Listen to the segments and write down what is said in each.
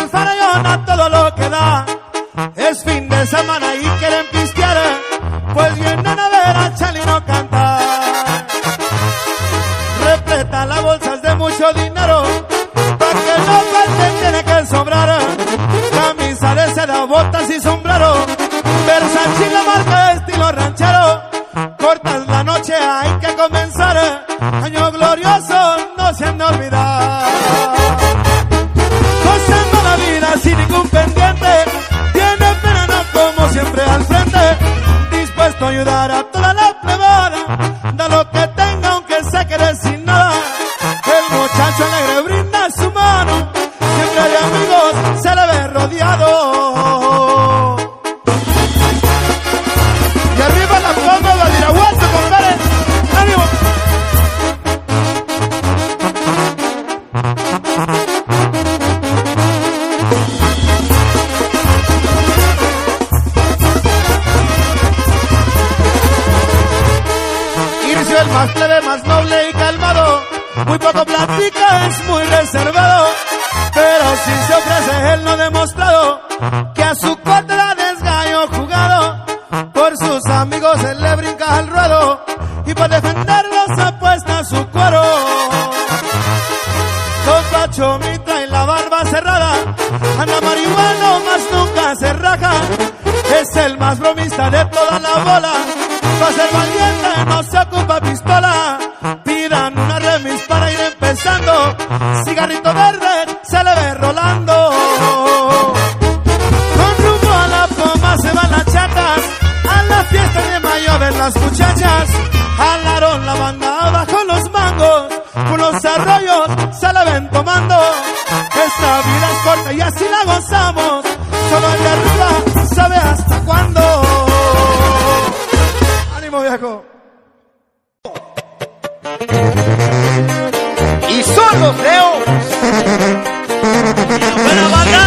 el farallón a todo lo que da. Es fin de semana y quieren pistear, pues vienen a ver a Chalino cantar. Repleta las bolsas de mucho dinero, para que no falte tiene que sobrar. Camisa de seda, botas y sombrero, Versace la marca estilo ranchero. Cortas la noche, hay que comenzar. Año glorioso, no se han de olvidar. Gozando la vida sin ningún pendiente, tiene pena no como siempre al frente. Dispuesto a ayudar a toda la plebada, da lo que tenga aunque se quede sin nada. El muchacho alegre brinda su mano, siempre de amigos se le ve rodeado. Y arriba la palma de Badiraguato, compadre. ¡Ánimo! Ircio el más plebe, más noble y calmado, muy poco platica, es muy reservado, pero si se ofrece él no ha demostrado que a su cuarto la desgallo jugado. Por sus amigos él le brinca al ruedo y por defenderlos apuesta su cuero. Don Pacho trae la barba cerrada, anda marihuano más nunca se raja. Es el más bromista de toda la bola, para ser valiente no se ocupa pistola. Pidan una remis para ir empezando, cigarrito verde se le ve rolando. Con rumbo a la poma se van las chatas, a la fiesta de mayo ven las muchachas. Jalaron la banda bajo los mangos, por los arroyos se la ven tomando. Esta vida es corta y así la gozamos, solo el de arriba sabe hasta cuándo. ¡Ánimo, viejo! Y son los leos. ¡Buena banda!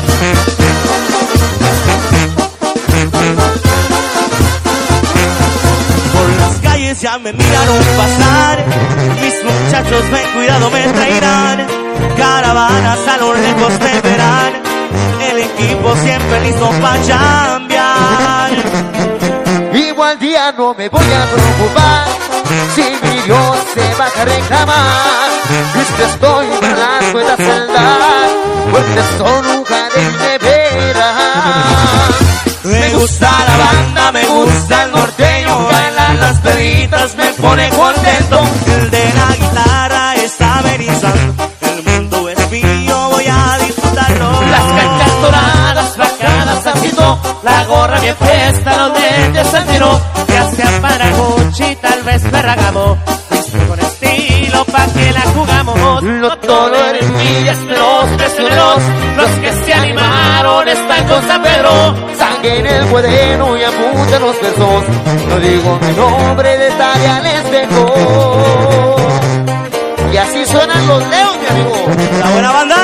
Por las calles ya me miraron pasar, mis muchachos ven, cuidado me traerán. Caravanas a lo lejos me verán, el equipo siempre listo para chambear. Igual día no me voy a preocupar, si mi Dios se va a reclamar. Listo estoy para las cuentas saldar, porque son lugares de veras. Me gusta la banda, me gusta el norteño, bailan las perritas, me pone contento. El de la guitarra está amenizando, el mundo es mío, voy a disfrutarlo. Las canchas doradas, bajadas a pito, la gorra bien fiesta, los lentes al tiro. Ya sea para Gucci, tal vez Ferragamo, con estilo pa' que la jugamos. No todo eres millas, los prisioneros, los que se animaron están con San Pedro. Sangre en el cuaderno y apuntan los versos, no digo mi nombre, de tarea les dejo. Y así suenan los leos, mi amigo. La buena banda.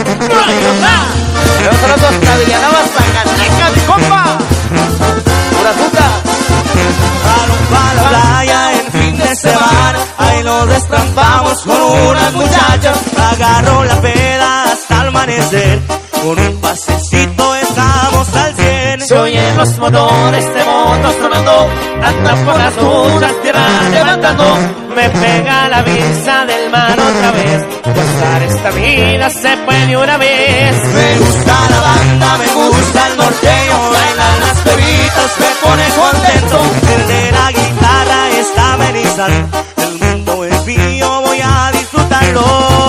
Nosotros hasta Villanova, Zacatecas, mi compa. Pura fruta. Pa' la playa en fin de semana, ahí nos destrampamos con unas muchachas. Agarro la peda hasta el amanecer, con un pasecito estamos al 100. Se oyen los motores de motos sonando, andan por las duchas, tierra levantando. Me pega la visa del mar otra vez, gozar esta vida se puede una vez. Me gusta la banda, me gusta el norteño, bailan las pebitas, me pone contento. El de la guitarra está amenizando, el mundo es mío, voy a disfrutarlo.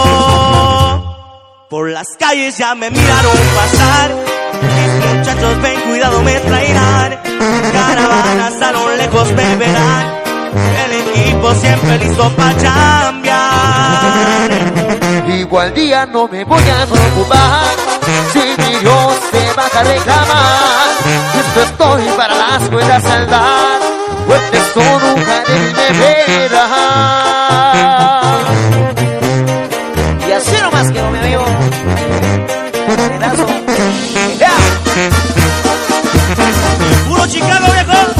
Por las calles ya me miraron pasar, mis muchachos ven, cuidado me traerán. Caravanas a lo lejos me verán, el equipo siempre listo para chambear. Igual día no me voy a preocupar, si mi Dios se va a reclamar. Listo estoy para las cuentas saldar, pues son lugares de veras. Y así nomás quedó, mi amigo. Pedazo. ¡Ya! Puro Chicago, viejo.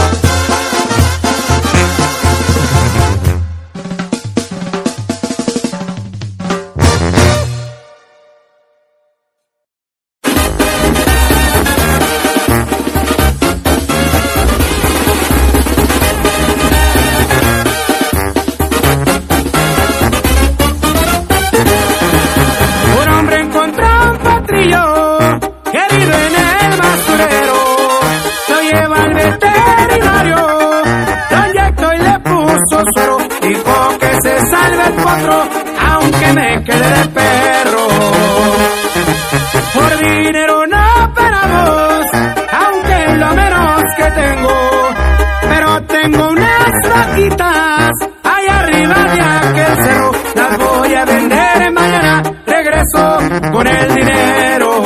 dinero no paramos, aunque es lo menos que tengo. Pero tengo unas vaquitas allá arriba de aquel cerro, las voy a vender mañana, regreso con el dinero.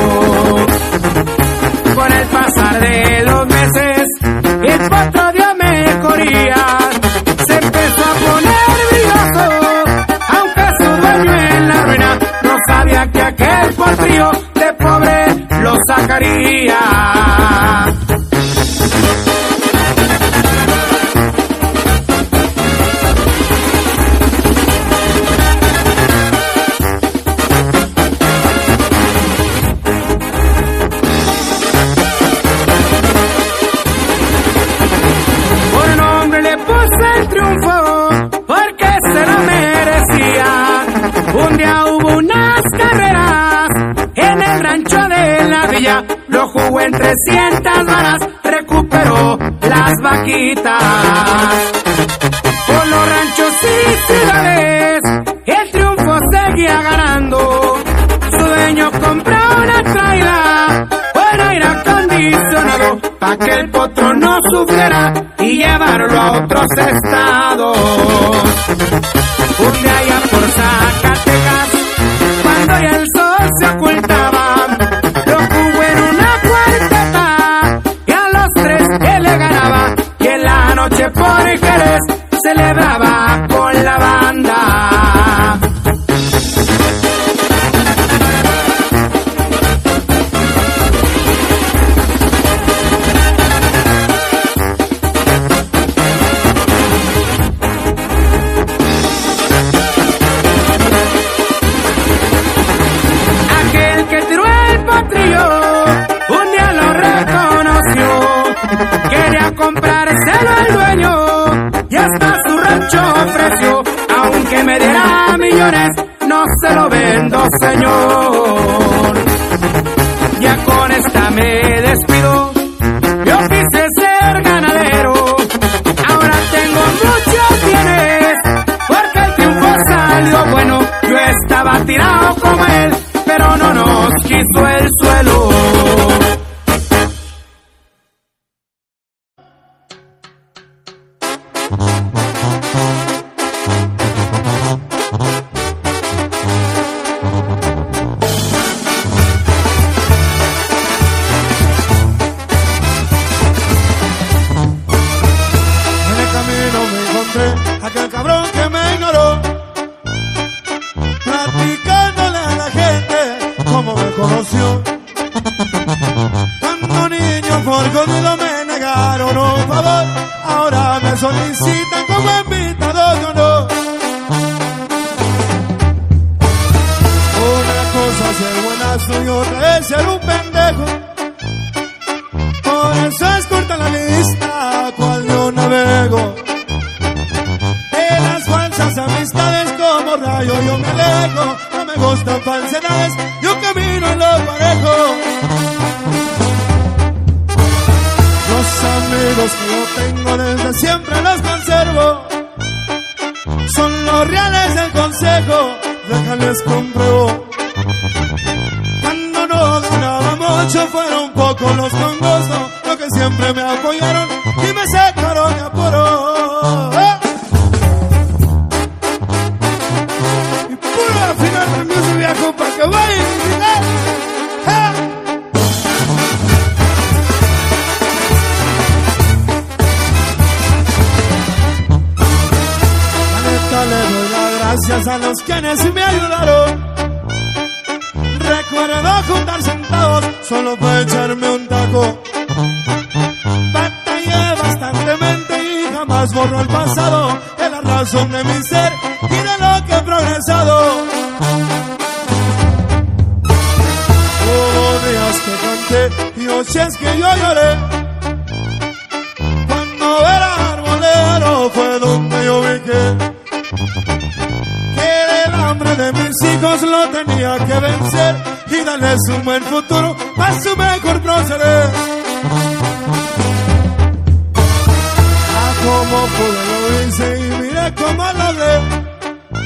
Con el pasar de los meses, el potro dio mejoría, se empezó a poner brilloso, aunque su dueño en la ruina no sabía que aquel potrillo de pobre lo sacaría. El triunfo porque se lo merecía. Un día hubo unas carreras en el rancho de la villa, lo jugó en 300 varas, recuperó las vaquitas. Por los ranchos y ciudades el triunfo seguía ganando. Su dueño compró una traila con aire acondicionado pa' que el potro no sufriera y llevarlo a otros estados. Un día allá por Zacatecas, cuando ya el sol se ocultaba, lo jugó en una cuarteta y a los 3 él le ganaba. Y en la noche por Jerez celebraba con la banda. Un día lo reconoció, quería comprárselo al dueño y hasta su rancho ofreció. Aunque me diera millones, no se lo vendo, señor. Ya con esta me despido, yo quise ser ganadero. Ahora tengo muchos bienes, porque el triunfo salió bueno. Yo estaba tirado como él, pero no nos quiso el suelo. En el camino me encontré aquel cabrón que me ignoró, platicándole a la gente cómo me conoció. Cuando niño por conmigo me negaron un favor, ahora me solicitan como invitado de honor. Una cosa es ser buenazo y otra es ser un pendejo. Por eso es corta la lista cual yo navego. De las falsas amistades como rayo yo me alejo. No me gustan falsedades, yo camino en lo parejo. Los amigos que yo tengo desde siempre los conservo. Son los reales del consejo, déjales compruebo. Cuando no ganaba mucho fueron pocos los con gusto, los que siempre me apoyaron y me sacaron de apuro. Y puro al final también su viejo pa' que vaya y disfrutar. Le doy las gracias a los quienes me ayudaron. Recuerdo juntar centavos solo para echarme un taco. Batallé bastantemente y jamás borro el pasado. Es la razón de mi ser y de lo que he progresado. Hubo días que canté y noches que yo lloré. Cuando era arbolero fue donde yo vi que el hambre de mis hijos lo tenía que vencer y darles un buen futuro a su mejor proceder. Como pude lo hice y miré cómo lo logré,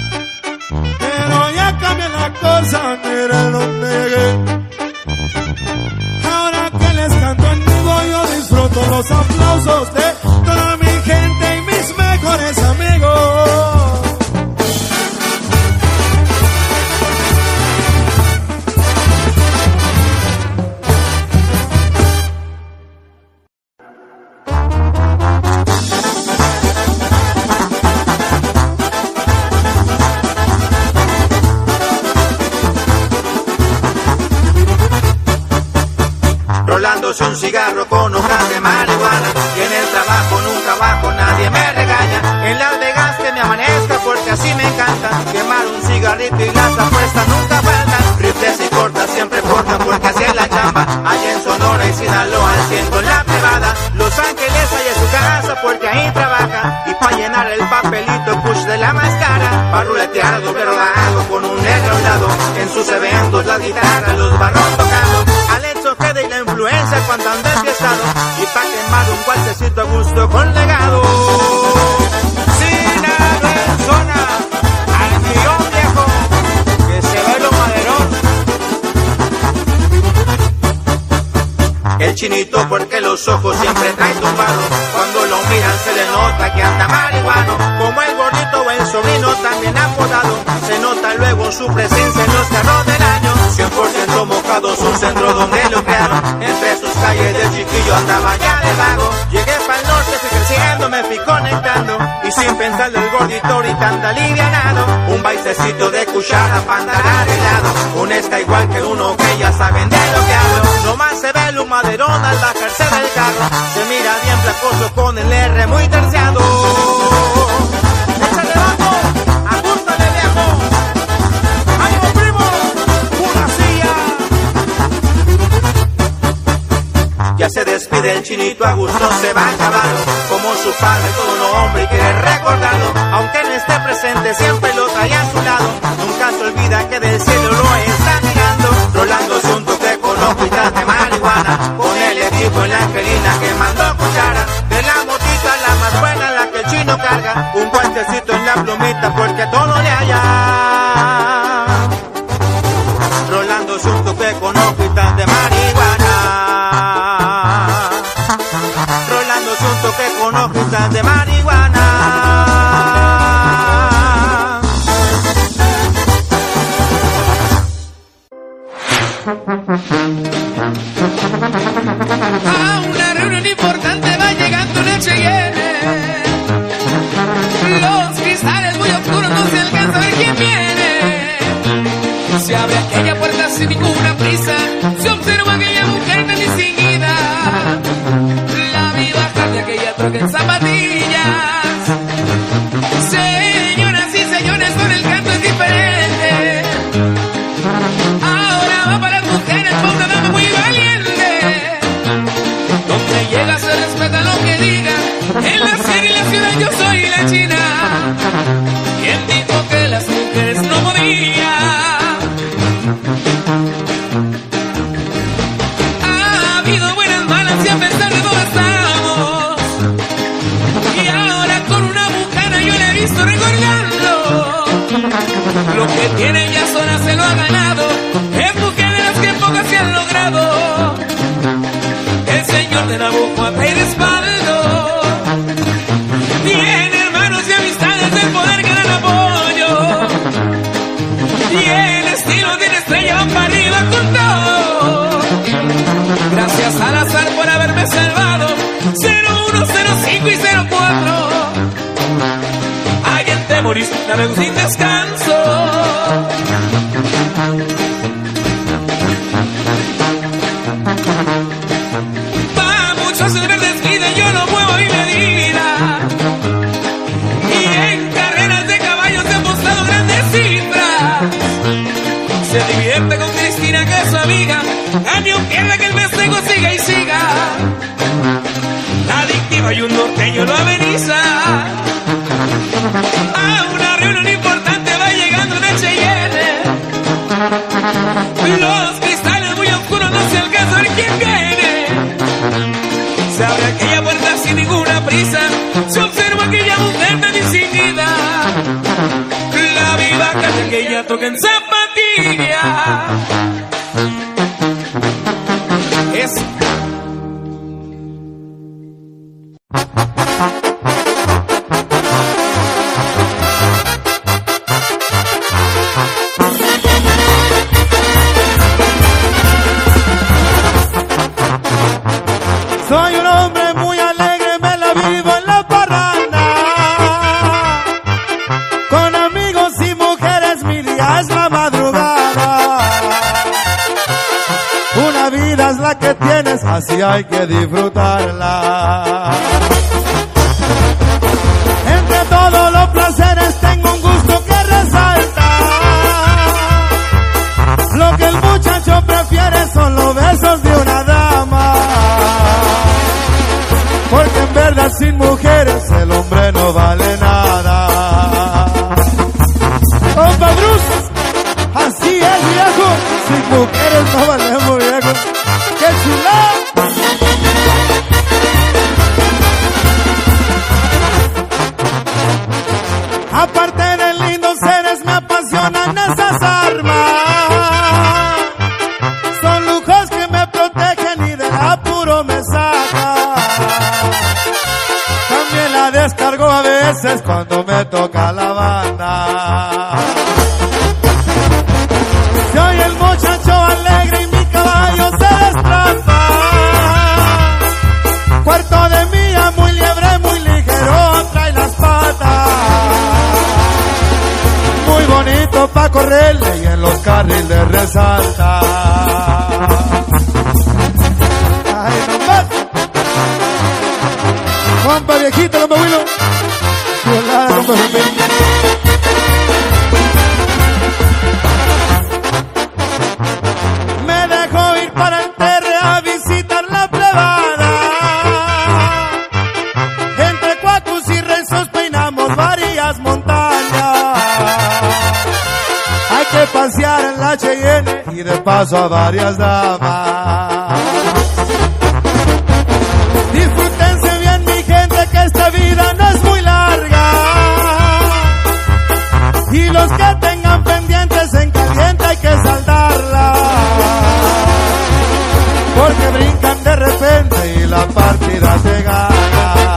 pero ya cambié la cosa, mire donde llegué. con los aplausos de toda mi gente y mis mejores amigos. Rolándose un cigarro con hojas de marihuana, y en el trabajo nunca bajo, nadie me regaña. En Las Vegas que me amanezca porque así me encanta, quemar un cigarrito y las apuestas nunca faltan. Rifles y cortas siempre portan porque así es la chamba. Allá en Sonora y Sinaloa al 100 con la privada. Los Ángeles hay en su casa porque ahí trabaja, y pa' llenar el papelito push de la máscara, pa' ruletear doble rodado con un negro a un lado. En sus eventos las guitarras los barros tocando, y la influencia cuando anda enfiestado, y pa' quemar un guantecito a gusto con legado. Sinaloa, al millón viejo, que se ve lo maderón. El chinito porque los ojos siempre traen tumbados, cuando lo miran se le nota que anda marihuano. Como el gordito o el sobrino también apodado, se nota luego su presencia en los carros del año. 100% mojados, un centro donde lo crearon. Entre sus calles del chiquillo andaba ya de vago. Llegué pa'l norte, fui creciendo, me fui conectando, y sin pensarlo el gordito ahorita anda alivianado. Un baisecito de cuchara pa' andar arreglado, un está igual que uno que ya saben de lo que hablo. Nomás se ve el humaderón al bajarse del carro, se mira bien placoso con el R muy terciado. ¡Échale bajo! ¡Ajústale viejo! ¡Ánimo primo! ¡Una silla! Ya se despide el chinito, a gusto se va a acabar, como su padre todo un hombre y quiere recordarlo. Aunque no esté presente siempre lo trae a su lado, nunca se olvida que del cielo lo está mirando. Rolándose un toque con hojitas de marihuana, con el equipo en la angelina quemando cuchara. De la motita la más buena, la que el chino carga, un guantecito en la plumita porque todo le haya. Rolándose un toque con hojitas de marihuana, rolándose un toque con hojitas de marihuana. A una reunión importante va llegando una Cheyenne. Los cristales muy oscuros, no se alcanza a ver quién viene. Se abre aquella puerta sin ninguna prisa, se observa aquella mujer tan distinguida. La vi bajar de aquella troca en zapatillas. Señoras y señores, con el canto es diferente. Ahora va para las mujeres, para una dama muy valiente. Donde llega se respeta lo que diga. En la sierra y la ciudad yo soy la china. ¿Quién dijo que las mujeres no podían? Ha habido buenas, malas y a pesar de todo estamos. Y ahora con una bucana yo la he visto recordando. Lo que tiene ya sola se lo ha ganado. Es mujer de las que pocas se han logrado. El señor de Nabucco atrae respaldo. Tiene hermanos y amistades del poder que dan apoyo. Tiene estilo, tiene estrella, van para arriba con todo. Gracias al azar por haberme salvado. 01, 05 y 04. Alguien te morís, navego sin descanso. Pa' muchos el verde es vida, yo lo muevo y medida. Y en carreras de caballos he apostado grandes cifras. Se divierte con Cristina, que es su amiga. Año pierda que el festejo siga y siga. La adictiva y un norteño lo ameniza. A una reunión importante va llegando una Cheyenne. Los cristales muy oscuros, no se alcanza a ver quién viene. Se abre aquella puerta sin ninguna prisa. Se observa aquella mujer tan distinguida. La viva calle que ella toca en zapatilla. Es Soy un hombre muy alegre, me la vivo en la parranda. Con amigos y mujeres, mi día es la madrugada. Una vida es la que tienes, así hay que disfrutarla. Entre todos los placeres tengo un gusto que resalta. Lo que el muchacho prefiere son los besos de una dama. Porque en verdad sin mujeres el hombre no vale nada. ¡Compa Bruce! Así es, viejo. Sin mujeres no valemos, viejo. ¡Qué chulada! Aparte de lindos seres me apasionan esas armas. Son lujos que me protegen y del apuro me sacan. También la descargo a veces cuando me toca la banda. Soy el muchacho alegre y mi caballo se destrampa. Cuarto de mía, muy liebre, muy ligero, trae las patas. Muy bonito pa' correrle y en los carriles resalta. Ay, no más. Compa viejito, compa Willo. Violada, compa Fermín. Me dejó ir para el terre a visitar la plebada. Entre cuacos y rezos peinamos varias montañas. Hay que pasear en la Cheyenne y de paso a varias damas. Disfrútense bien mi gente que esta vida no es muy larga. Y los que tengan pendientes en caliente hay que saldarla. Porque brincan de repente y la partida se gana.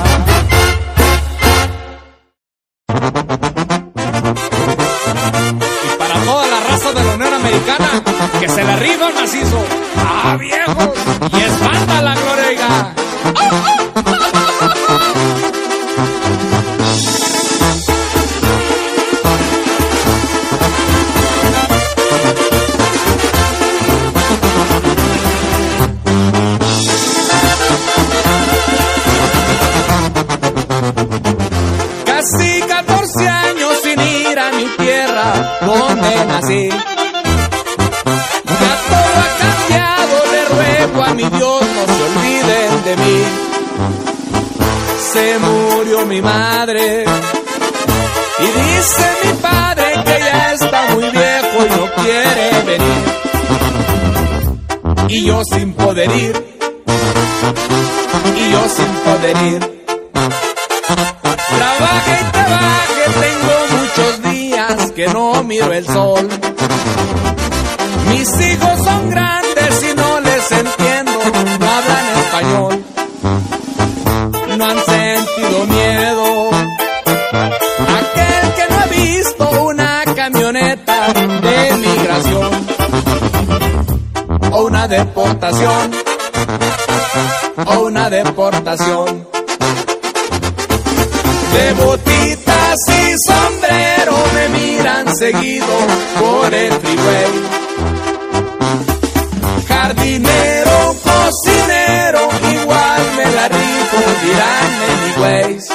Y para toda la raza de la Unión Americana, que se la rifa el macizo. ¡Ah, viejos! Y espanta la gloriega. Casi 14 años sin ir a mi tierra donde nací. Ya todo ha cambiado, le ruego a mi Dios no se olviden de mí. Se murió mi madre y dice mi padre que ya está muy viejo y no quiere venir. Y yo sin poder ir, y yo sin poder ir. Trabaje y trabaje, tengo muchos días que no miro el sol. Mis hijos son grandes y no les entiendo, no hablan español. No han sentido miedo. Aquel que no ha visto una camioneta de migración o una deportación, o una deportación. De botitas y sombrero me miran seguido por el freeway. Jardinero, cocinero, igual me la rifo, dirán anyways.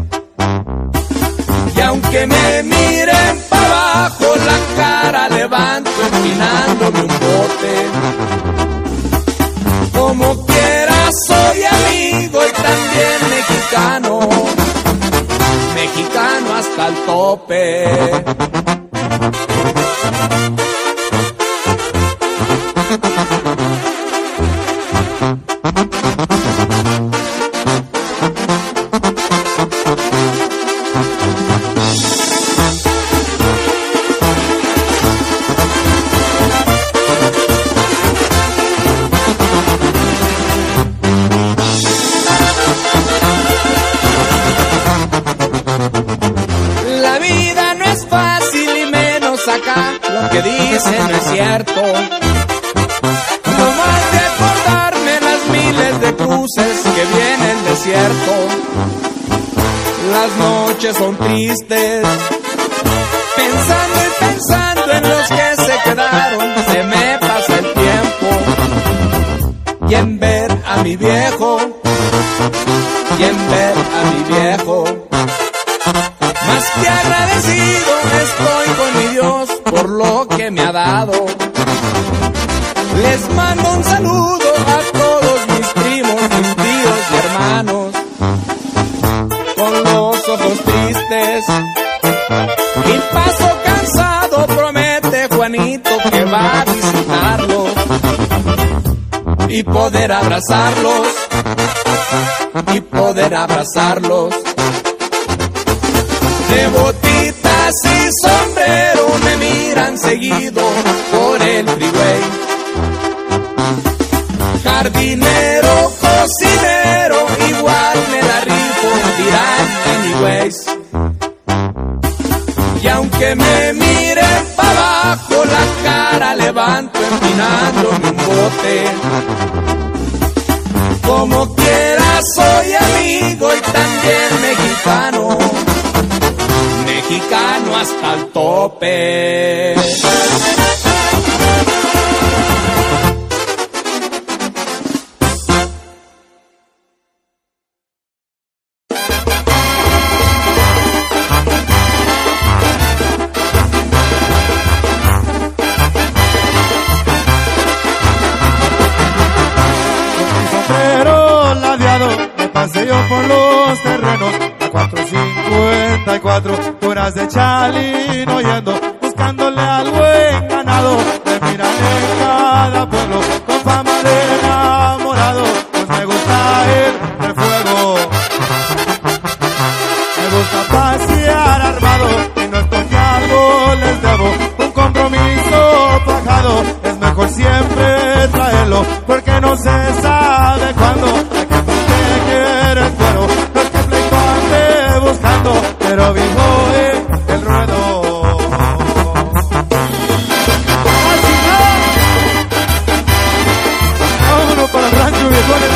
Y aunque me miren para abajo, la cara levanto empinándome un bote. Como quiera soy amigo y también mexicano. Mexicano hasta el tope. Lo que dice no es cierto. No más de acordarme las miles de cruces desierto. Las noches son tristes, pensando y pensando en los que se quedaron. Se me pasa el tiempo, y en ver a mi viejo, y en ver a mi viejo, más que agradecido estoy con mi Dios por lo que me ha dado. Les mando un saludo a todos mis primos, mis tíos y hermanos, con los ojos tristes. Mi paso cansado promete Juanito que va a visitarlos y poder abrazarlos, y poder abrazarlos. De botitas y sombrero me miran seguido por el freeway. Jardinero, cocinero, igual me la rifo, dirán anyways. Y aunque me miren para abajo, la cara levanto empinándome un bote. Como quiera soy amigo y también mexicano, mexicano hasta el tope. Paseo por los terrenos a 454, horas de Chalino yendo, buscándole al buen ganado. Me miran en cada pueblo con fama de enamorado, pues me gusta el fuego. Me gusta pasear armado y no es porque algo les debo, un compromiso pagado. Es mejor siempre traerlo porque no se sabe cuándo. El cuero, los que pleito ande buscando, pero vivo en el ruedo. Así no. Vámonos para el rancho, viejones.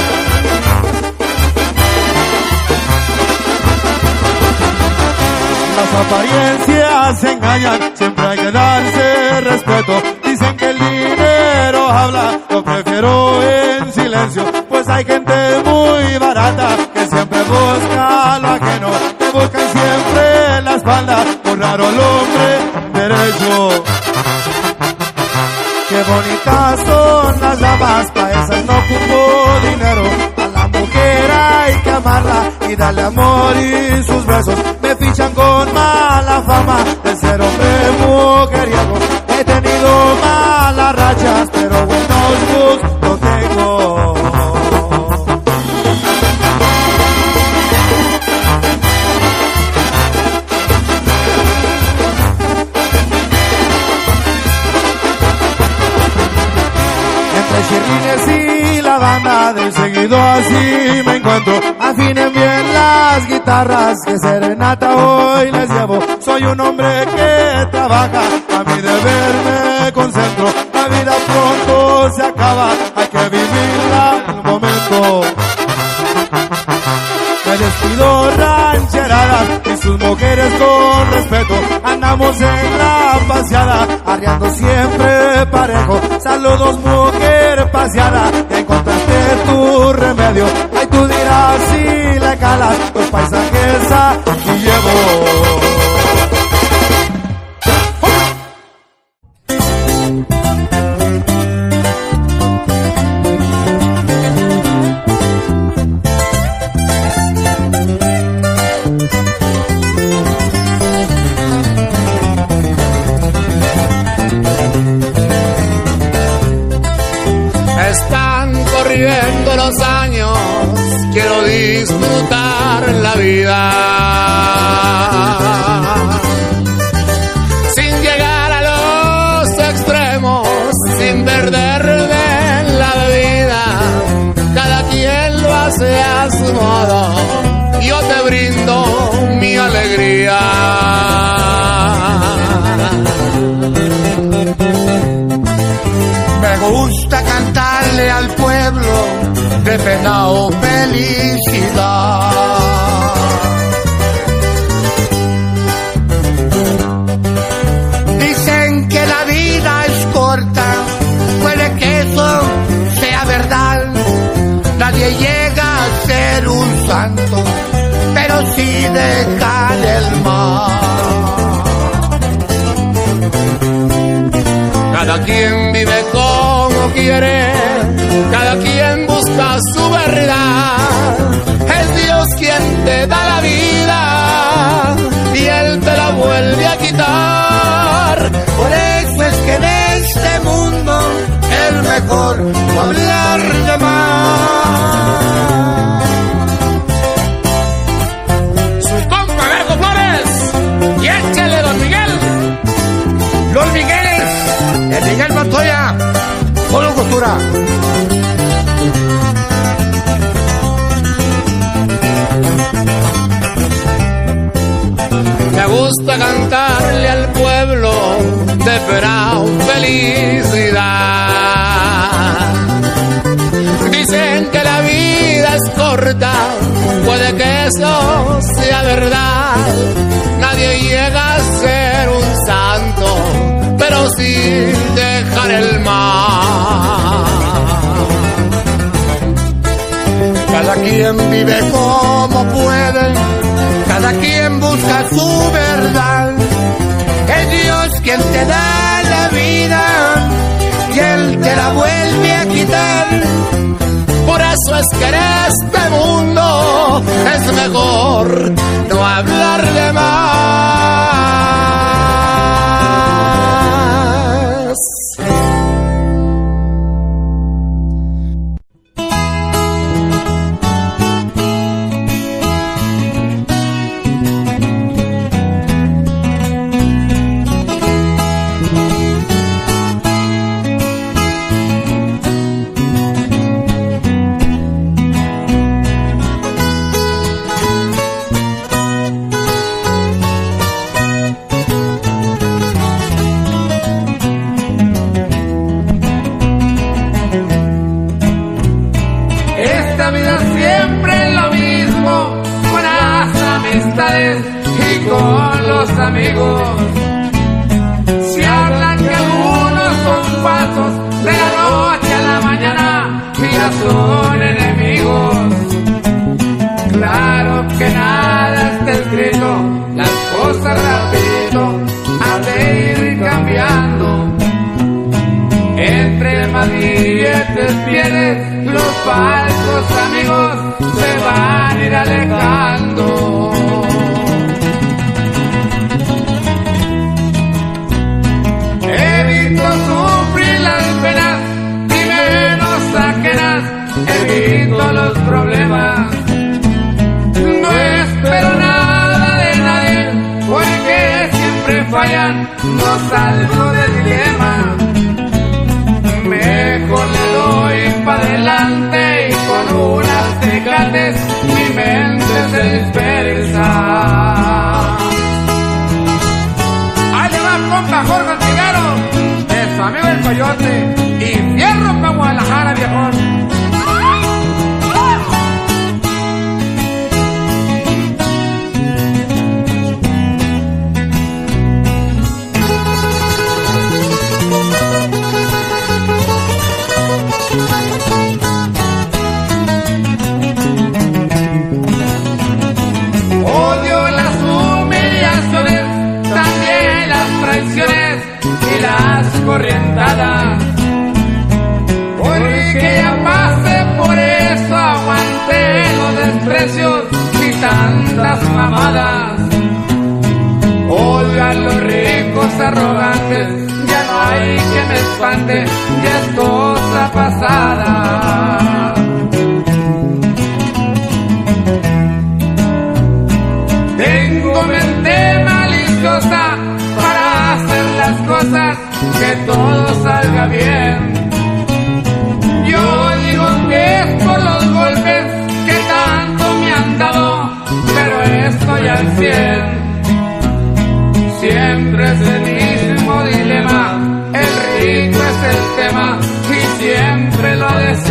Las apariencias se engañan, siempre hay que darse respeto. Dicen que el dinero habla, lo prefiero en silencio, pues hay gente muy barata que siempre busca lo ajeno, te buscan siempre la espalda, muy raro el hombre derecho. Qué bonitas son las damas, pa' esas no ocupo dinero. A la mujer hay que amarla y darle amor y sus besos. Me fichan con mala fama de ser hombre mujeriego. He tenido malas rachas, pero buenos gustos tengo. Chirrines y la banda del seguido así me encuentro. Afinen bien las guitarras, que serenata hoy les llevo. Soy un hombre que trabaja, a mi deber me concentro. La vida pronto se acaba, hay que vivirla al momento. Me despido rancheradas y sus mujeres con respeto. Andamos en la paseada, arriando siempre parejo. Saludos mujer paseada, encontraste tu remedio. Ay, tú dirás si le calas los paisajes aquí llevo. Corriendo los años, quiero disfrutar la vida sin llegar a los extremos, sin perder de la bebida. Cada quien lo hace a su modo, yo te brindo mi alegría. Me gusta cantarle al pueblo pueblo de pena o felicidad. Dicen que la vida es corta, puede que eso sea verdad. Nadie llega a ser un santo, pero sí dejar el mal. Cada quien vive como quiere, cada quien busca su verdad. Es Dios quien te da la vida y Él te la vuelve a quitar. Por eso es que en este mundo es mejor no hablar de más. Su compa Vergo Flores y échale Don Miguel. Los Migueles, el Miguel Montoya, Polo Costura. Me gusta cantarle al pueblo de pena o felicidad. Dicen que la vida es corta, puede que eso sea verdad. Nadie llega a ser un santo, pero sí dejar el mal. Cada quien vive como puede, cada quien busca su verdad. Es Dios quien te da la vida y Él te la vuelve a quitar. Por eso es que en este mundo es mejor no hablar de más. Y con los amigos, si hablan que algunos son falsos, de la noche a la mañana ya son enemigos. Claro que nada está escrito, las cosas rapidito han de ir cambiando. Entre más billetes tienes, los falsos amigos se van a ir alejando. Evito sufrir las penas y menos ajenas, evito los problemas. No espero nada de nadie, porque siempre fallan, no salgo del dilema. Mejor le doy pa' adelante y con unas tecates mi mente se dispersa. Ahí le va compa Jorge Antigaro, de su amigo el Coyote, y fierro pa' Guadalajara, viejón. Odio las humillaciones, también las traiciones y las corrientadas, porque ya pasé por eso, aguanté los desprecios y tantas mamadas. Odio a los ricos arrogantes, ya no hay que me espante, ya es cosa pasada. Tengo mente maliciosa para hacer las cosas, que todo salga bien. Yo digo que es por los golpes que tanto me han dado, pero estoy al 100. Siempre es el mismo dilema, el rico es el tema y siempre lo de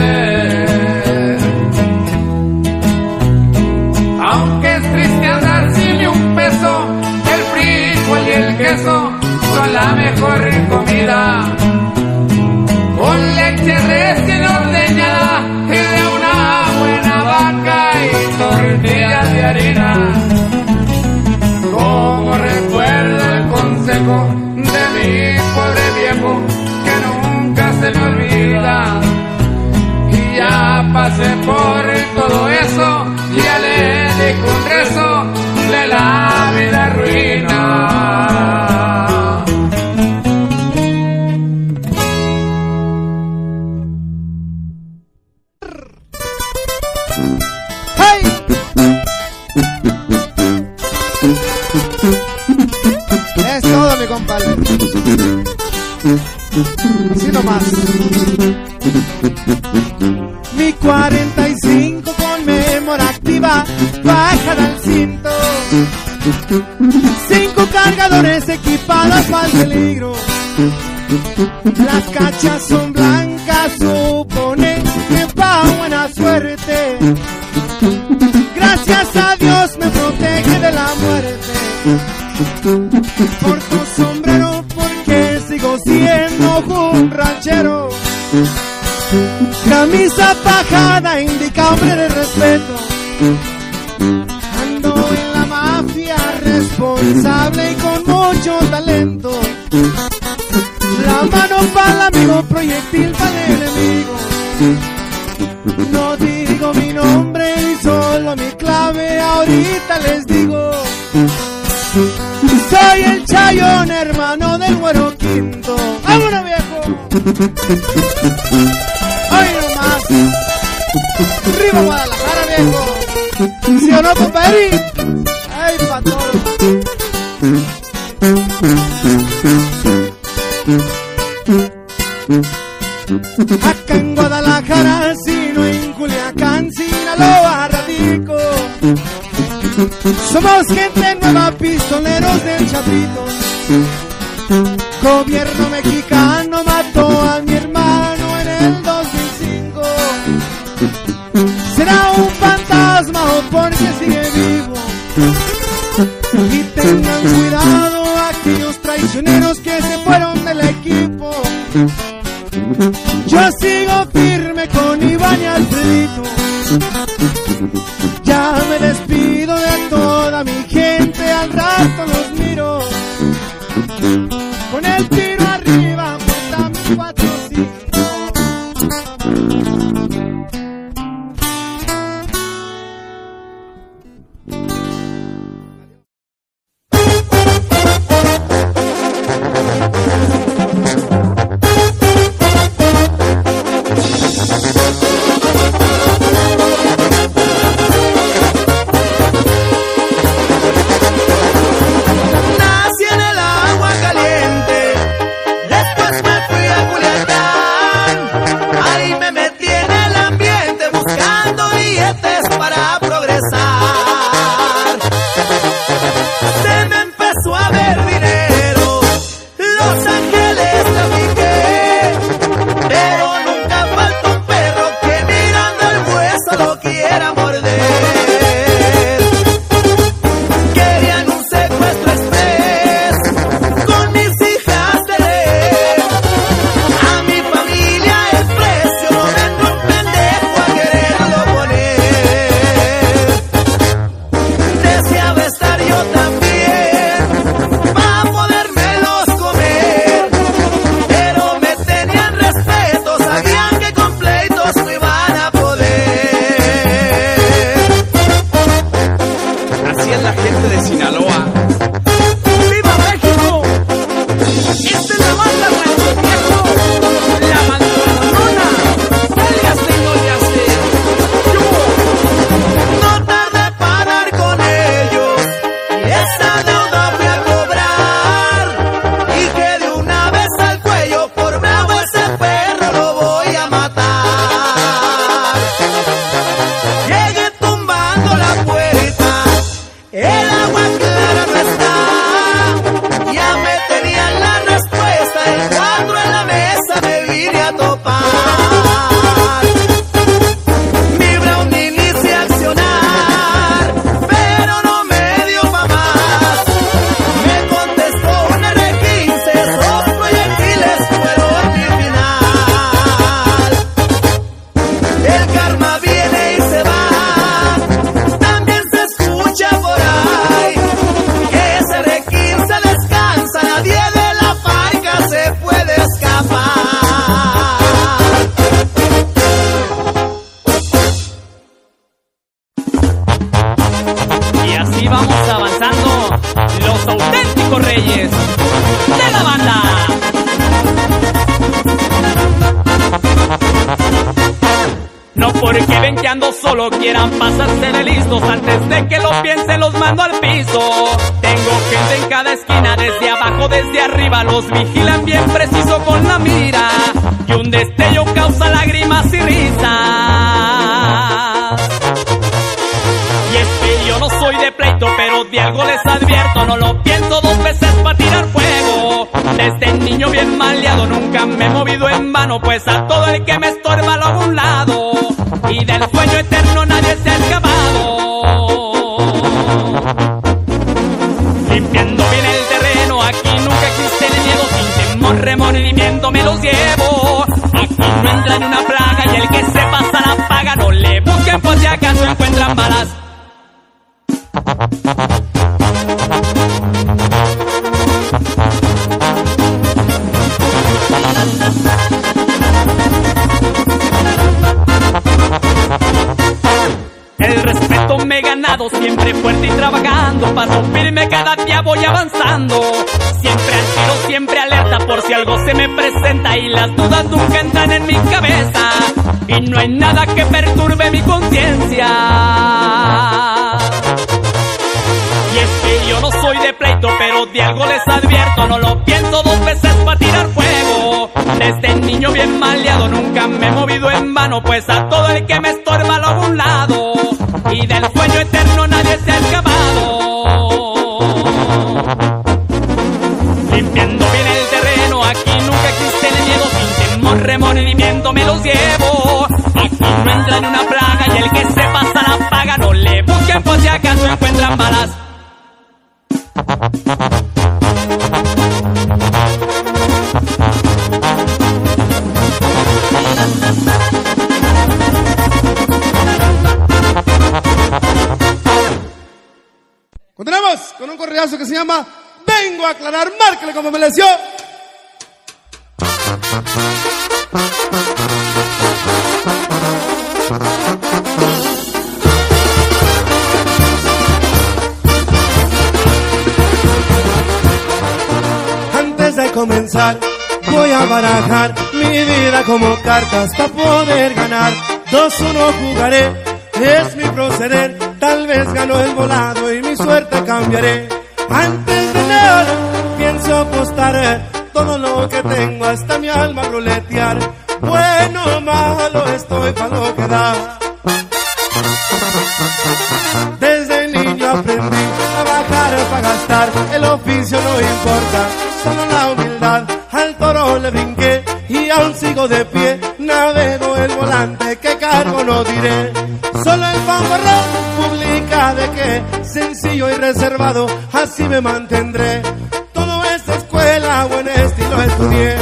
pasé por todo eso, ya le di un rezo de la vida ruina. Es todo, mi compadre. Así nomás. Mi 45 conmemorativa, bajada al cinto. 5 cargadores equipados para el peligro. Las cachas son blancas, supone que va buena suerte. Gracias a Dios me protege de la muerte. Porto sombrero porque sigo siendo un ranchero. Camisa fajada indica hombre de respeto. Ando en la mafia responsable y con mucho talento. La mano para el amigo, proyectil para el enemigo. No digo mi nombre y solo mi clave, ahorita les digo. Soy el Chayón, hermano del Güero Quinto. ¡Vámonos, viejo! ¡Ay, nomás! ¡Arriba Guadalajara, viejo! ¿Sí o no, compadre? ¡Ay, pa' todo! Acá en Guadalajara, sino en Culiacán, Sinaloa, radico. Somos gente nueva, pistoleros del Chapito. Gobierno mexicano mató a mi hermano en el 2005. Será un fantasma o porque sigue vivo. Y tengan cuidado aquellos traicioneros que se fueron del equipo. Yo sigo firme con Iván y Alfredito. Ya me despido de toda mi gente, al rato los miro. Con el tiro arriba, puesta mi 4-5. así vamos avanzando, los auténticos reyes de la banda. No porque ven que ando solo quieran pasarse de listos, antes de que lo piensen los mando al piso. Tengo gente en cada esquina, desde abajo, desde arriba, los vigilan bien preciso con la mira, y un destello causa lágrimas y risas. Y es que yo no soy de pleito, pero de algo les advierto, no lo pienso dos veces para tirar fuego. Desde niño bien maleado nunca me he movido en vano, pues a todo el que me estorba lo hago a un lado, y del sueño eterno nadie se ha escapado. Limpiando bien el terreno, aquí nunca existe el miedo, sin temor, remordimiento me los llevo. Aquí no entra ni una plaga, y el que se pasa la paga, no le busquen por si acaso encuentran balas. El respeto me he ganado, siempre fuerte y trabajando, paso firme cada día voy avanzando. Siempre al tiro, siempre alerta, por si algo se me presenta, y las dudas nunca entran en mi cabeza, y no hay nada que perturbe mi conciencia. Y es que yo no soy de pleito, pero de algo les advierto, no lo pienso dos veces para tirar fuego. Desde niño bien maleado nunca me he movido en vano, pues a todo el que me estorba lo hago a un lado, y del sueño eterno nadie se ha escapado. Limpiando bien el terreno, aquí nunca existe el miedo, sin temor, remordimiento me los llevo. Aquí no entra ni una plaga, y el que se pasa la paga, no le busquen por si acaso encuentran balas. Continuamos con un corridazo que se llama Vengo a aclarar, márquele como me lesió. Antes de comenzar voy a barajar mi vida como cartas para poder ganar. 2-1 jugaré, es mi proceder, tal vez gano el volado y mi suerte cambiaré. Antes de nada pienso apostar todo lo que tengo, hasta mi alma ruletear. Bueno o malo estoy pa' lo que da. Desde niño aprendí a trabajar para gastar, el oficio no importa, solo la humildad. Al toro le brinqué y aún sigo de pie, navego el volante, que cargo no diré. Solo el fanfarrón publica de que sencillo y reservado, así me mantendré. Todo es escuela, buen estilo estudié.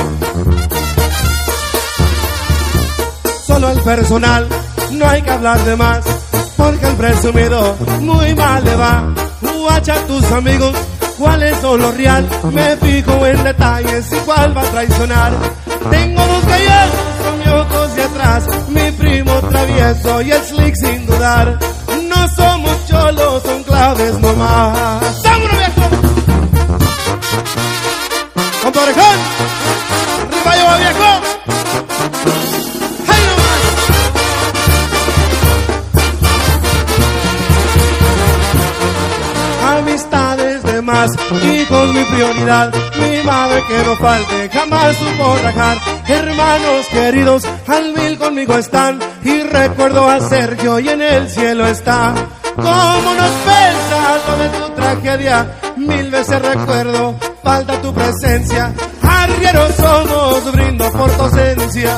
Solo el personal, no hay que hablar de más, porque el presumido muy mal le va. Guacha a tus amigos, cuáles son los real, me fijo en detalles y cuál va a traicionar. Tengo dos gallos con mi ojos de atrás, mi primo travieso y el slick sin dudar. No somos cholos, son claves nomás. ¡Vámonos, viejo! ¡Con tu orejón! ¡Arriba lleva, viejo! ¡Ahí nomás! Amistades de más, hijos mi prioridad, mi madre que no falte, jamás supo rajar. Hermanos queridos, al mil conmigo están, y recuerdo a Sergio y en el cielo está. Cómo nos pesa lo de tu tragedia, mil veces recuerdo, falta tu presencia. Arrieros somos, brindo por tu ausencia.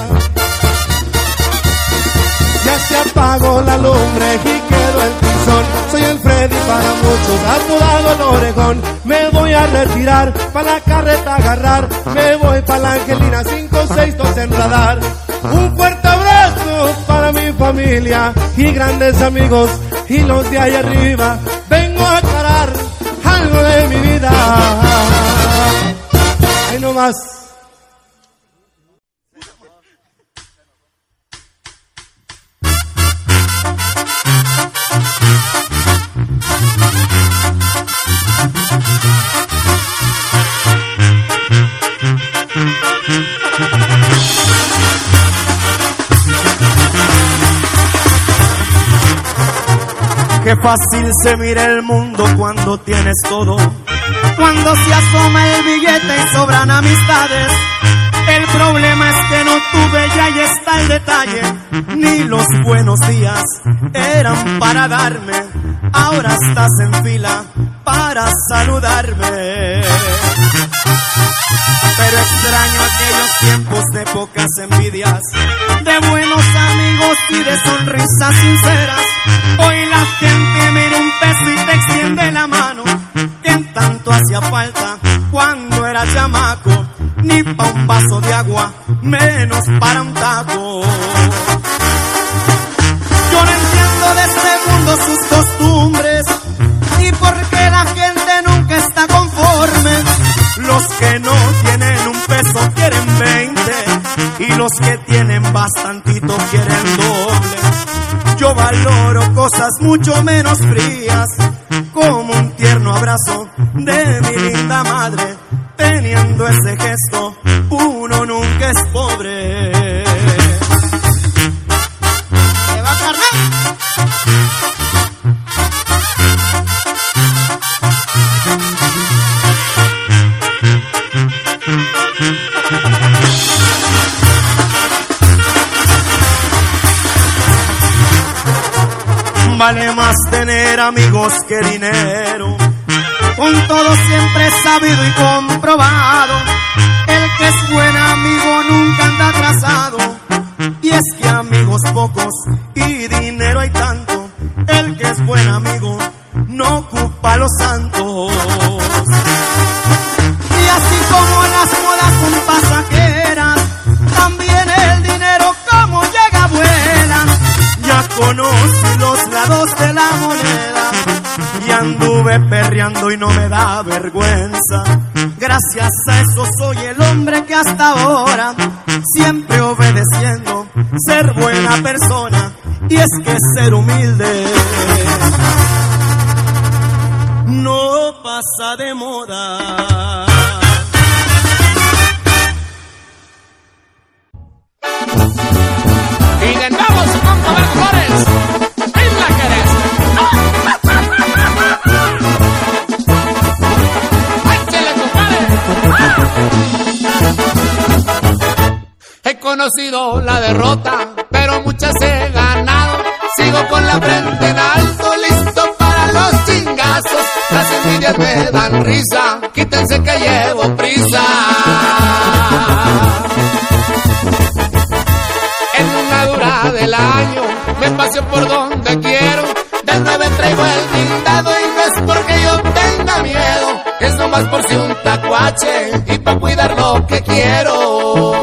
Ya se apagó la lumbre y quedó el tizón. Soy el Freddy para muchos, apodado el orejón. Me voy a retirar, pa' la carreta agarrar. Me voy pa' la Angelina, 5-6-2 en radar. Un fuerte abrazo para mi familia y grandes amigos y los de ahí arriba. Vengo a aclarar algo de mi vida. Ahí nomás. Qué fácil se mira el mundo cuando tienes todo, cuando se asoma el billete y sobran amistades. El problema es que no tuve, y ahí está el detalle. ni los buenos días eran para darme. Ahora estás en fila para saludarme. Pero extraño aquellos tiempos de pocas envidias, de buenos amigos y de sonrisas sinceras. Hoy la gente mira un peso y te extiende la mano, que en tanto hacía falta cuando era chamaco. Ni pa' un vaso de agua, menos para un taco. Yo no entiendo de este mundo sus costumbres y por qué la gente nunca está conforme. Los que no tienen un peso quieren 20 y los que tienen bastantito quieren doble. Yo valoro cosas mucho menos frías, como un tierno abrazo de mi linda madre. Teniendo ese gesto, uno nunca es pobre. ¿Se va a cargar? Vale más tener amigos que dinero. Con todo siempre sabido y comprobado, el que es buen amigo nunca anda atrasado. Y es que amigos pocos y dinero hay tanto, el que es buen amigo no ocupa los santos. Y así como las modas son pasajeras, también el dinero como llega vuela. Ya conocí los lados de la moneda y anduve perreando y no me da vergüenza. Gracias a eso soy el hombre que hasta ahora, siempre obedeciendo, ser buena persona. Y es que ser humilde no pasa de moda. Y de nuevo su compa Flores, en la querés. He conocido la derrota, pero muchas he ganado. Sigo con la frente en alto, listo para los chingazos. Las envidias me dan risa, quítense que llevo prisa. En una dura del año me paseo por donde quiero. Del 9 traigo el blindado y no es porque yo tenga miedo, es nomás por si un tacuache y pa' cuidar lo que quiero.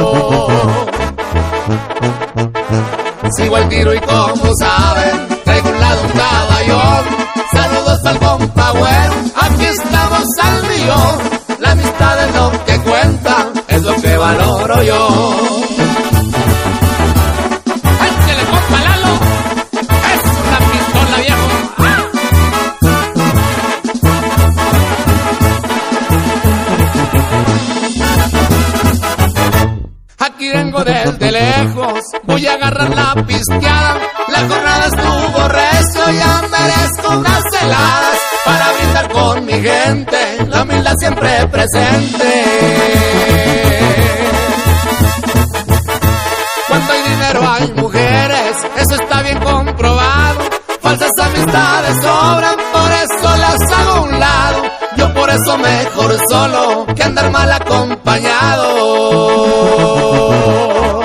Sigo al tiro y como saben, traigo un lado un caballón. Saludos al compa güero, aquí estamos al millón. La amistad es lo que cuenta, es lo que valoro yo. ¡Échale compa Lalo! ¡Es una pistola, viejo! Aquí vengo desde lejos, voy a agarrar la pisteada. La jornada estuvo recio, ya merezco unas heladas para brindar con mi gente, la humildad siempre presente. Cuando hay dinero hay mujeres, eso está bien comprobado. Falsas amistades sobran, por eso las hago a un lado. Yo por eso mejor solo que andar mal acompañado.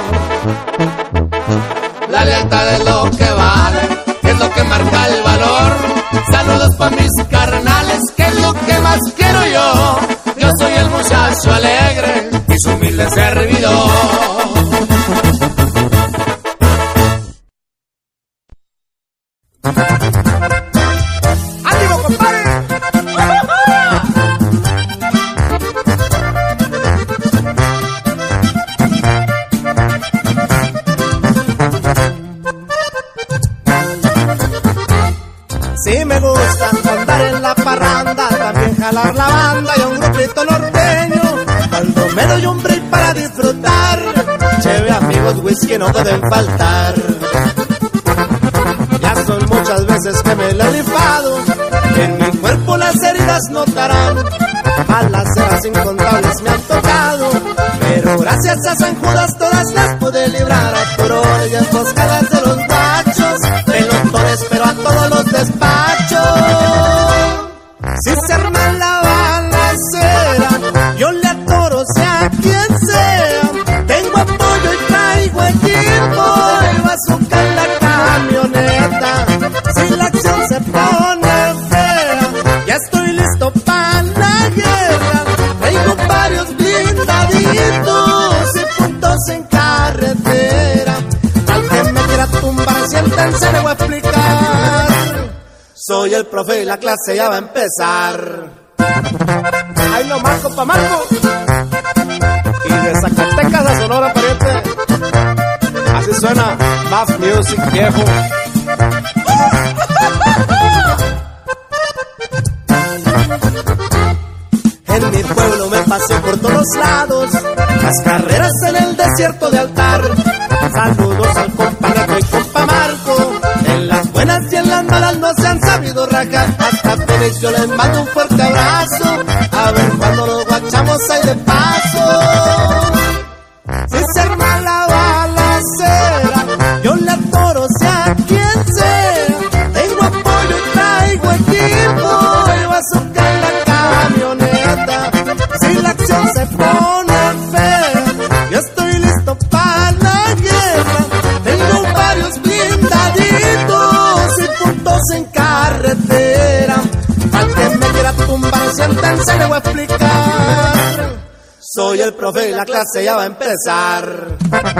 La lealtad es lo que vale, es lo que marca el valor. Saludos pa' mis carnales, que es lo que más quiero yo. Yo soy el muchacho alegre y su humilde servidor. ¡Ánimo, compadre! Sí me gusta andar en la parranda, también jalar la banda y un grupito norteño. Cuando me doy un break para disfrutar, chévere amigos, whisky no pueden faltar. Ya son muchas veces veces que me la he rifado. En mi cuerpo las heridas notarán, balaceras incontables me han tocado, pero gracias a San Judas todas las pude librar. Aturo y emboscadas de los guachos, pelotones pero a todos los despachos. Si se arma la balacera, yo le atoro sea quien sea. Tengo apoyo y traigo equipo, el bazooka en la camioneta. Si la acción se pone fea, ya estoy listo para la guerra. Traigo varios blindaditos y puntos en carretera. Al que me quiera tumbar, siéntense, le voy a explicar. Soy el profe y la clase ya va a empezar. Ay, no, Marco, pa' Marco. Y de Zacatecas a Sonora, pariente. Así suena Más Music, viejo. En mi pueblo me pasé por todos lados, las carreras en el desierto de Altar. Saludos al compa Neto y compa Marco, en las buenas y en las malas no se han sabido rajar. Hasta Phoenix yo les mando un fuerte abrazo, a ver cuando nos guachamos ahí de paso. Si se arma la balacera, yo le atoro sea quien sea. Tengo apoyo y traigo equipo, el bazooka en la camioneta. Si la acción se pone fea, yo estoy listo para la guerra. Tengo varios blindaditos y puntos en carretera. Al que me quiera tumbar, siéntense, le voy a explicar. Soy el profe y la clase ya va a empezar.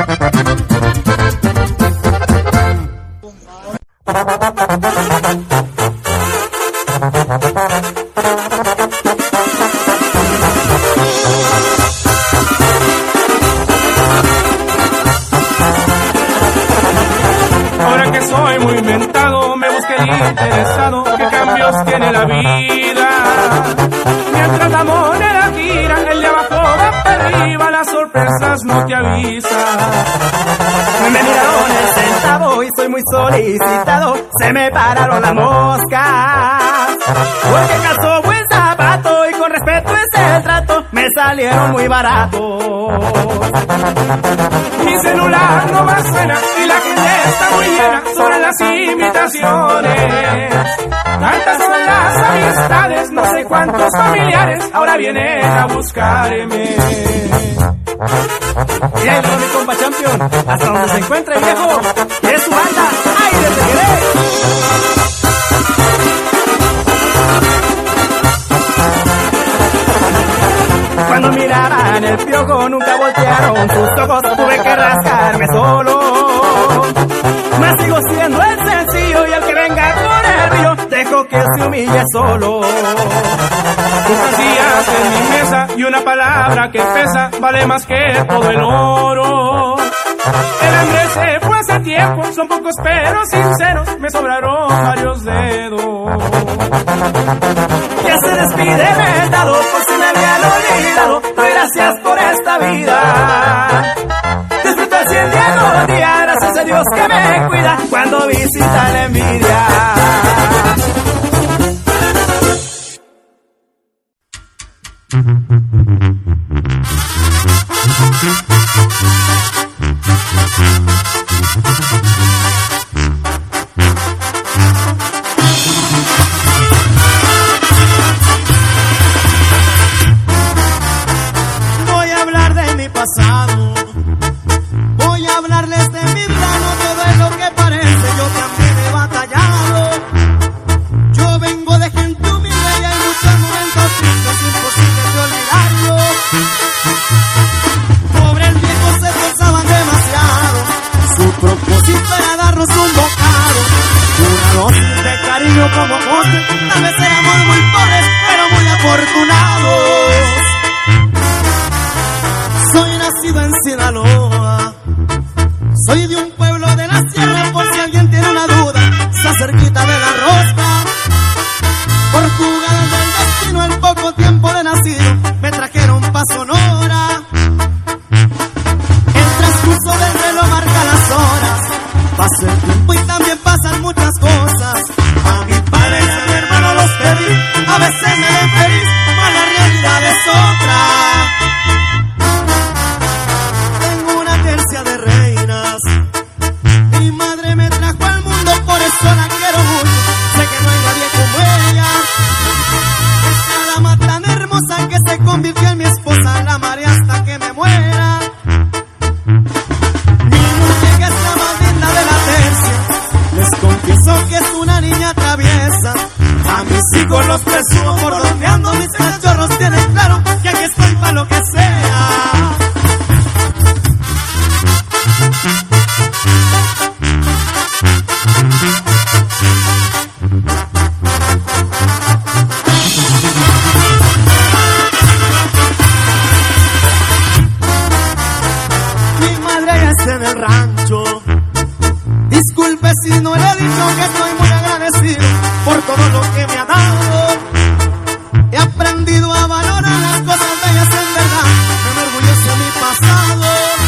Ahora que soy muy inventado, me busqué el interesado. ¿Qué cambios tiene la vida? Mientras la moneda gira, el de abajo va para arriba, las sorpresas no te avisan. Me miraron el centavo y soy muy solicitado, se me pararon las moscas. Porque calzó buen zapato y con respeto es el trato, me salieron muy baratos. Mi celular no más suena y la gente está muy llena sobre las imitaciones. Tantas son las amistades, no sé cuántos familiares ahora vienen a buscarme. Y ahí va mi compa Champion, hasta donde se encuentre viejo, y es su banda, Aire de Querer. Cuando miraban el piojo nunca voltearon sus ojos, tuve que rascarme solo. Mas sigo siendo el sencillo y el que venga con el brillo, dejo que se humille solo. Pocos días en mi mesa y una palabra que pesa vale más que todo el oro. El hambre se fue hace tiempo, son pocos pero sinceros, me sobraron varios dedos. Ya se despide el dado, por si me habían olvidado, doy gracias por esta vida. Disfruto el 100 día con día, gracias a Dios que me cuida cuando visita la envidia. Voy a hablar de mi pasado, voy a hablarles de mi vida, no todo es lo que parece, yo también he batallado. Yo vengo de gente humilde y hay muchos momentos tristes, imposibles de olvidarlo. Pobre el viejo, se esforzaban demasiado, su propósito era darnos un bocado, una dosis de cariño como postre. Tal vez éramos muy pobres, pero muy afortunados. Soy nacido en Sinaloa, soy de un pueblo de la sierra, por si alguien tiene una duda, está cerquita de la rosca. Por jugadas del destino, al poco tiempo de nacido, me trajeron pa' Sonora. El transcurso del reloj marca las horas, pasa el tiempo y también pasan muchas cosas. luego los presumo por donde ando. Mis cachorros tienen claro que aquí estoy para lo que sea. Mi madre ya está en el rancho. Disculpe si no le he dicho que estoy muy agradecido por todo lo que me ha dado. He aprendido a valorar las cosas bellas en verdad. Me enorgullece mi pasado.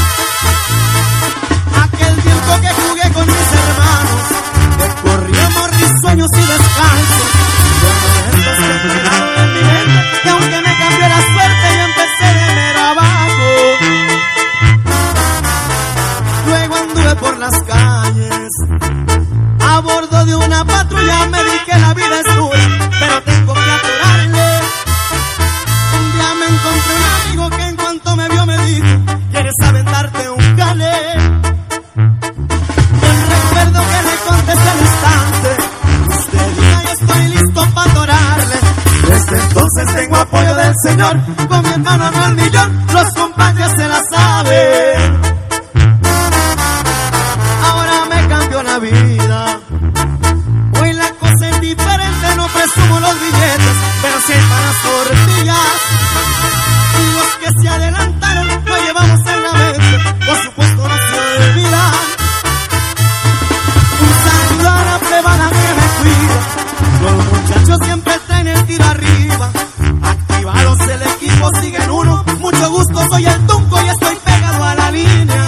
Aquel tiempo que jugué con mis hermanos, que corríamos risueños y descalzos. En mi mente, que aunque me cambió la suerte, yo empecé de mero abajo. Luego anduve por las calles a bordo de una patrulla. Me di que la vida es dura, pero tengo que atorarle. Un día me encontré un amigo que en cuanto me vio me dijo: ¿quieres aventarte un cale? Yo recuerdo que le contesté al instante: usted diga y estoy listo para adorarle. Desde entonces tengo apoyo del Señor, con mi hermano no al millón, los compadres se la saben. Ahora me cambió la vida, hoy la cosa es diferente, no presumo los billetes, pero sí para las tortillas. Y los que se adelantaron lo llevamos en la mente, por supuesto no se olvidan. Un saludo a la plebada que me cuida, los muchachos siempre traen el tiro arriba. Activados el equipo, siguen uno, mucho gusto, soy el Tunco y estoy pegado a la línea.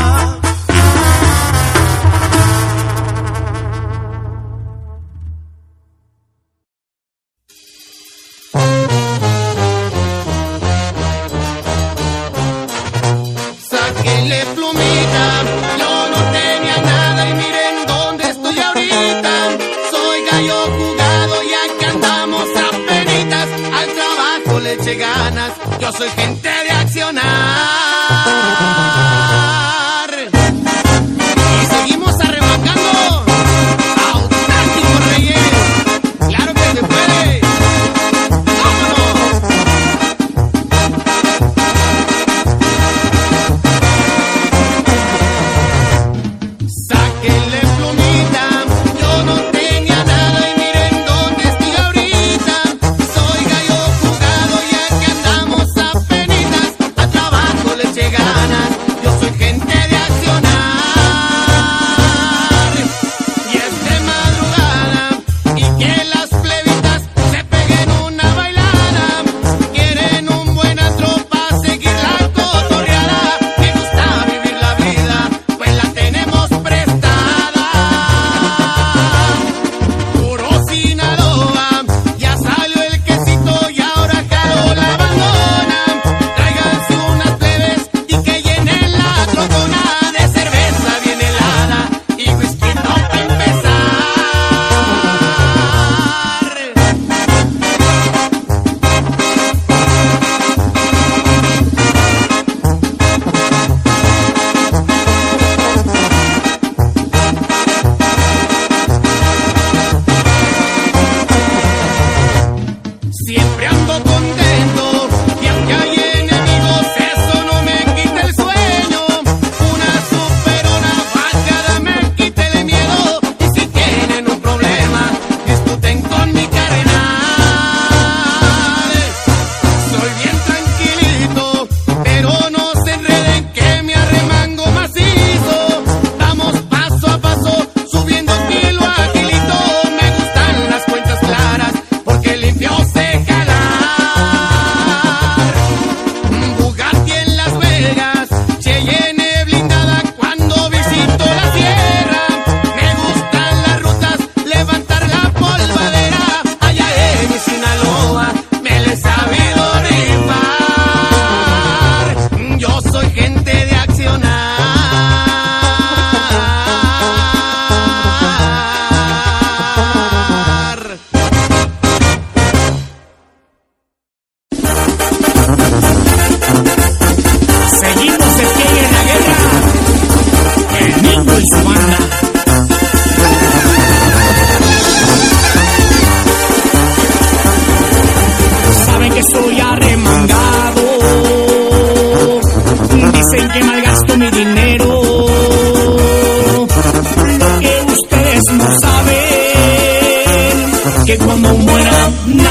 Sáquenle plumita, yo no tenía nada y miren dónde estoy ahorita. Soy gallo jugado y aquí andamos apenitas. Al trabajo le eché ganas, yo soy gente de accionar. Y seguimos arrebancando, auténtico reyes. Claro que se puede. ¡Vámonos! Sáquenle plumita, yo no tenía nada y miren dónde estoy ahorita. Soy gallo jugado y aquí andamos apenitas. Al trabajo le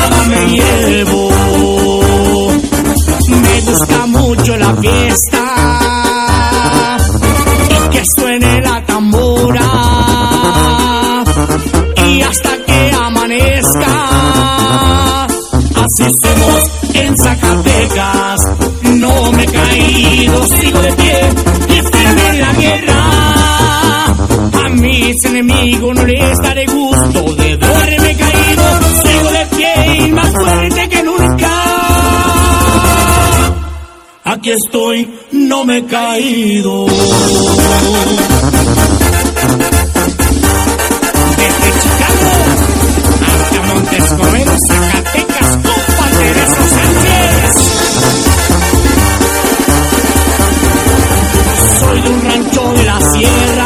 nada me llevo. Me gusta mucho la fiesta y que suene la tambora y hasta que amanezca. Así somos en Zacatecas. No me he caído, sigo de pie y firme en la guerra. A mis enemigos no les daré gusto de verme caído. Sigo de pie y más fuerte que nunca. Aquí estoy, no me he caído. Desde Chicago hasta Montescobedo, Zacatecas, compa Teresa Sánchez. Soy de un rancho de la sierra,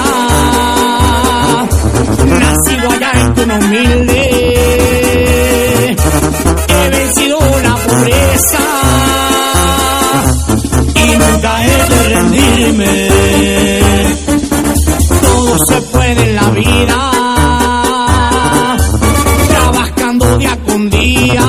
nacido allá en Cuna Humilde. He vencido la pobreza y nunca he de rendirme. Todo se puede en la vida, trabajando día con día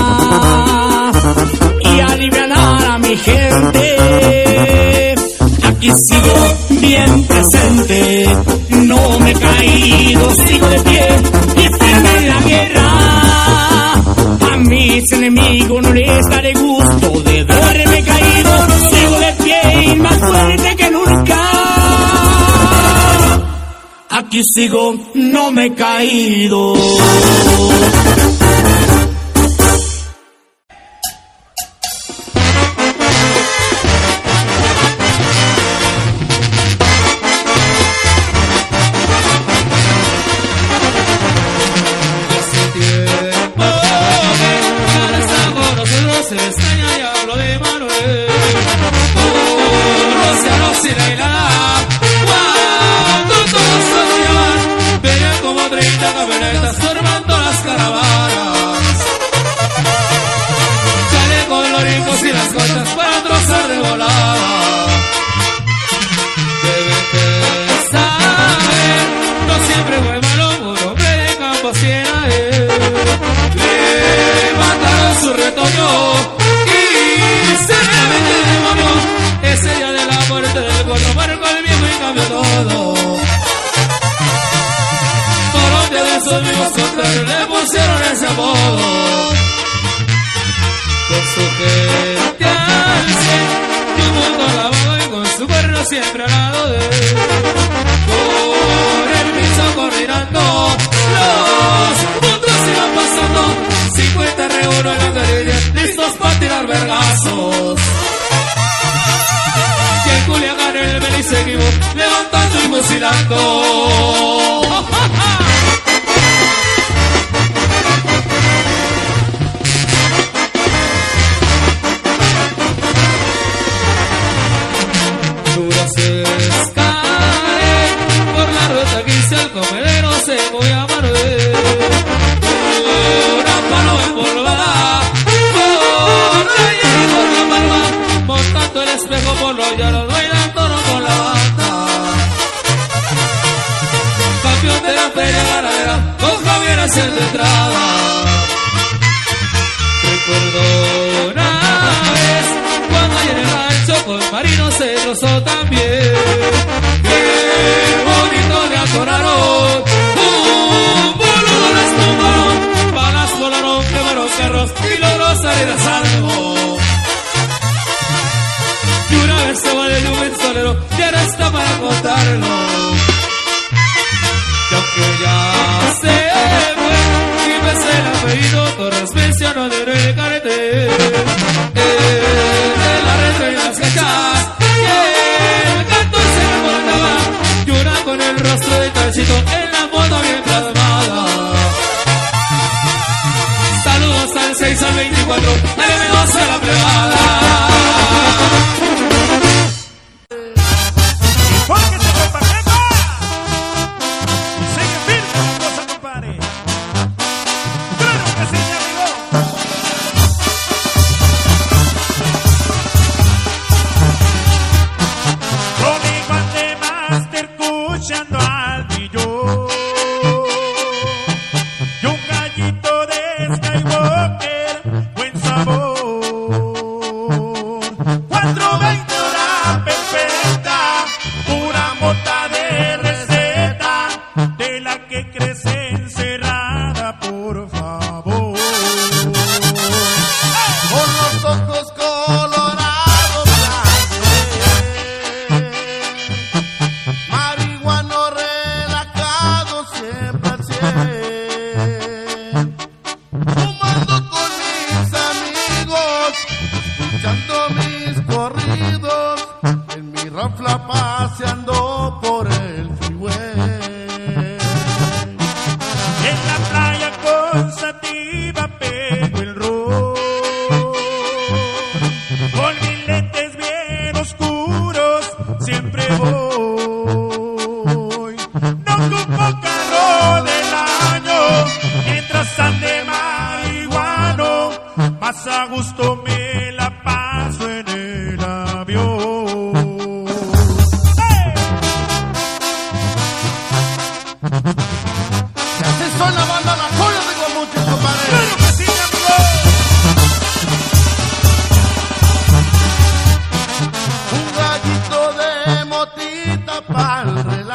y alivianar a mi gente. Aquí sigo bien presente, no me he caído, sigo de pie y firme en la guerra. A mis enemigos no les daré gusto de verme caído. Sigo de pie y más fuerte que nunca. Aquí sigo, no me he caído. Le pusieron ese apodo con su gente al cien y un mundo lavado y con su cuerno siempre al lado de él. Por el piso coordinando, los puntos iban pasando, 50 R1 en la carilla, listos para tirar vergazos. Y en Culiacán el Belice seguimos levantando y fusilando. Por los llanos bailando con la banda. Campeón de la feria ganadera con Javier es el de entrada. Recuerdo una vez cuando ayer en el rancho con Marino se rozó también. Qué bonito le atoraron, boludo les tumbaron, balas volaron, quemaron carros y logró salir a salvo. Se va de un solero, ya no está para contarlo. Y aunque ya se fue, y me se el apellido, Torres mencionó de Rey Carete. De la red y las cachas, y el canto se recordaba, llora con el rostro de Talchito en la moto bien plasmada. Saludos al 6 al 24, al M2 a la plebada. Y un gallito de Skywalker fumando con mis amigos, escuchando mis corridos, en mi rafla paseando por el freeway. En la playa con sativa pego el rol, con mis lentes bien oscuros siempre voy. No ocupo carro del año, mientras ande marihuano, más a gusto me la paso en el avión. ¡Hey! Así son la banda La Joya de Guamuchi, compadre. ¡Claro que sí, mi amigo! Un gallito de motita pa'l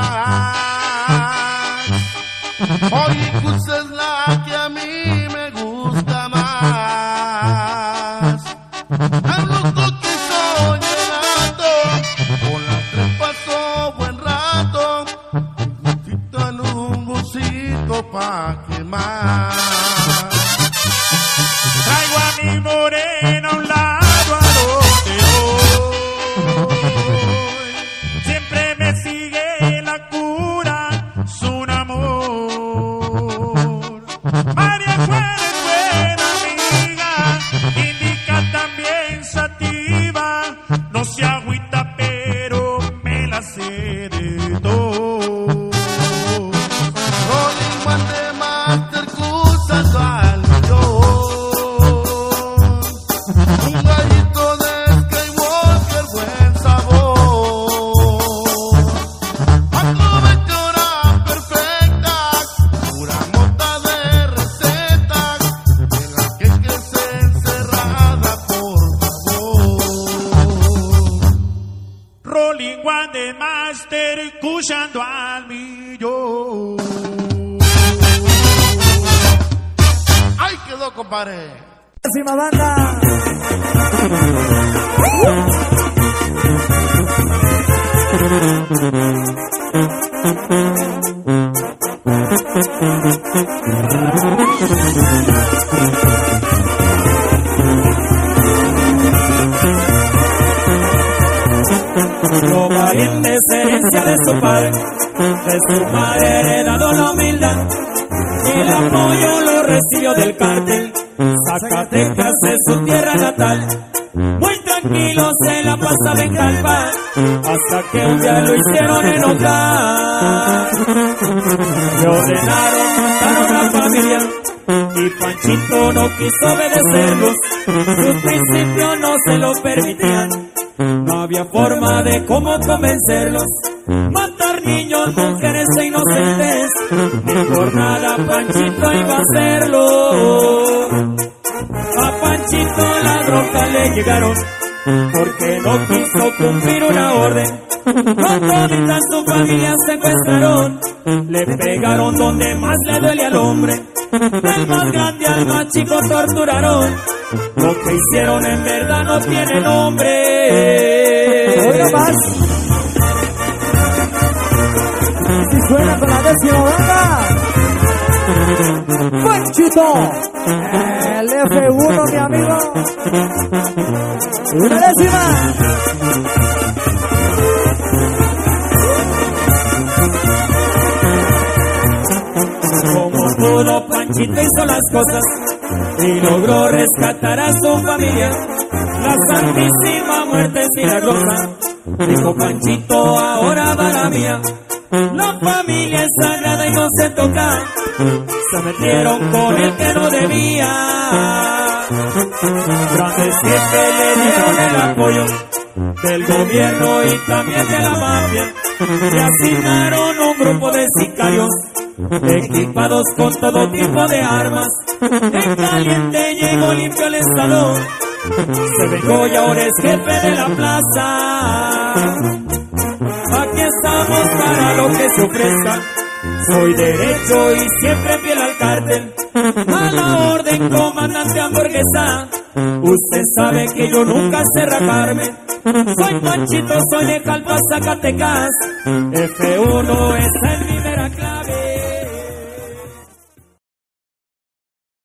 relax. Oye, Cus es la que a mí me gusta más. Al loco que soy el gato, con la trepa so buen rato. Quitan un busito pa' quemar. Traigo a mi morena a un lado a donde voy. Siempre me sigue la cura, su amor. María Juana es buena amiga, indica también sativa. No se agüita pero me la sé de todo. Rolling One de Master Cus al millón. Un gallito de Skywalker, buen sabor. Aprovecho hora perfecta, pura mota de receta, de la que crece encerrada, por favor. Rolling One de Master escuchando al millón. Ahí quedó, compadre. Próxima banda. Lo valiente es herencia de su padre, de su madre heredado la humildad, y el apoyo lo recibió del cártel. Zacatecas es su tierra natal, muy tranquilo se la pasaba en calpa, hasta que un día lo hicieron enojar. Le ordenaron matar a la familia, y Panchito no quiso obedecerlos, sus principios no se lo permitían. No había forma de cómo convencerlos. Matar niños, mujeres e inocentes, ni por nada Panchito iba a hacerlo. A Panchito la droga le llegaron, porque no quiso cumplir una orden. Con todita su familia secuestraron, le pegaron donde más le duele al hombre. Del más grande al más chico torturaron. Lo que hicieron en verdad no tiene nombre. Oiga más. Si suena con la décima banda. Panchito, el F1, mi amigo. Una décima. Como pudo, Panchito hizo las cosas y logró rescatar a su familia. La Santísima Muerte Milagrosa, dijo Panchito, ahora va la mía. La familia es sagrada y no se toca, se metieron con el que no debía. Grandes jefes le dieron el apoyo del gobierno y también de la mafia, y asignaron un grupo de sicarios equipados con todo tipo de armas. En caliente llegó limpio el estado, se vengó y ahora es jefe de la plaza. Aquí estamos para lo que se ofrezca, soy derecho y siempre fiel al cártel. A la orden, comandante hamburguesa, usted sabe que yo nunca sé rajarme. Soy Panchito, soy de Jalpa, Zacatecas, F1 es el